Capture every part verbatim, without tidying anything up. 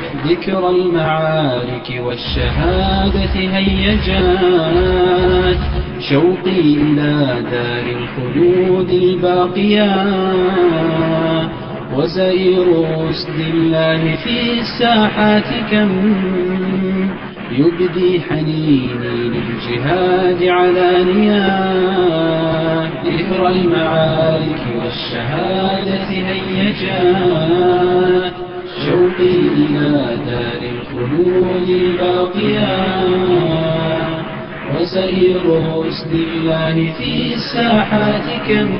ذكر المعارك والشهادة هيجات شوقي إلى دار الخلود الباقيات وزئير رسل الله في الساحات كم يبدي حنيني للجهاد علانيا ذكر المعارك والشهادة هيجات شوقي إلى دار الخلود الباقيات وسير رسل الله في الساحات كم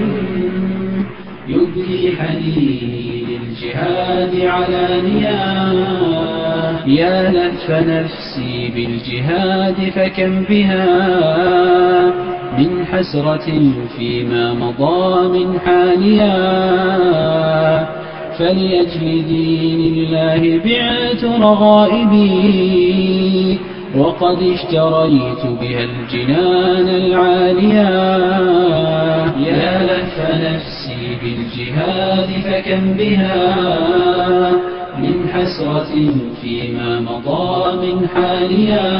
يبدي حنيني للجهاد علانيا يا لهف نفسي بالجهاد فكم بها من حسرة فيما مضى من حاليا فلأجل دين الله بعت رغائبي وقد اشتريت بها الجنان العاليا يا لهف نفسي بالجهاد فكم بها من حسرة فيما مضى من حاليا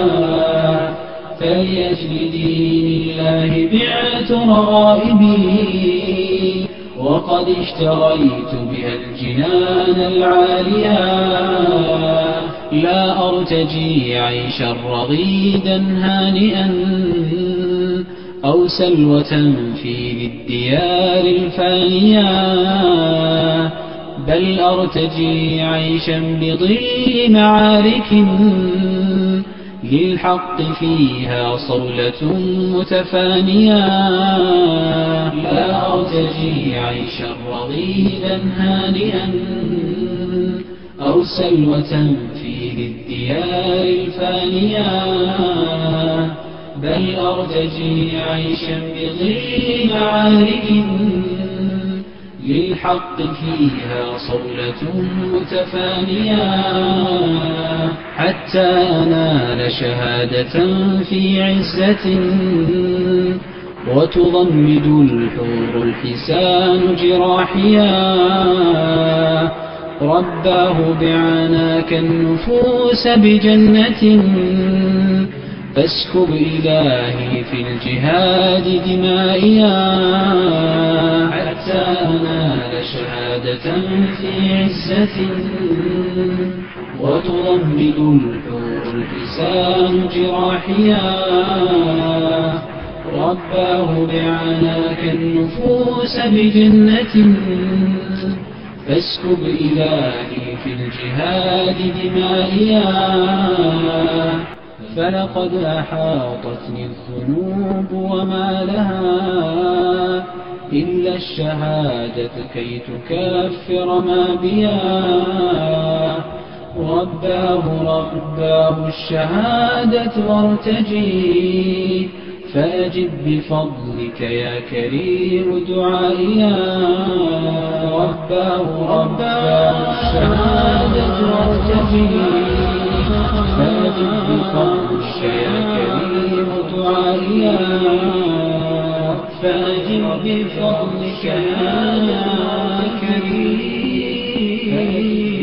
فلأجل دين الله بعت رغائبي وقد اشتريت بها الجنان العاليا لا أرتجي عيشا رغيدا هانئا أو سلوة في الديار الفانية بل أرتجي عيشا بظل معارك للحق فيها صولة متفانية لا أرتجي عيشا رغيدا هانئا أو سلوة في الديار الفانية بل أرتجي عيشا بظل معارك للحق فيها صولة متفانية حتى أنال شهادة في عزة وتضمد الحور الحسان جراحيا رباه بعناك النفوس بجنة فاسكب إلهي في الجهاد دمائيا حتى أنال شهادة في عزة وتضمد الحور الحسان جراحيا رباه بعناك النفوس بجنة فاسكب إلهي في الجهاد دمائيا فلقد أحاطتني الذنوب وما لها إلا الشهادة كي تكفر ما بيا رباه رباه الشهادة وارتجي فأجب بفضلك يا كريم دعائيا رباه رباه الشهادة وارتجي فأجب بفضلك يا كريم دعائيا فأجب بفضلك يا كريم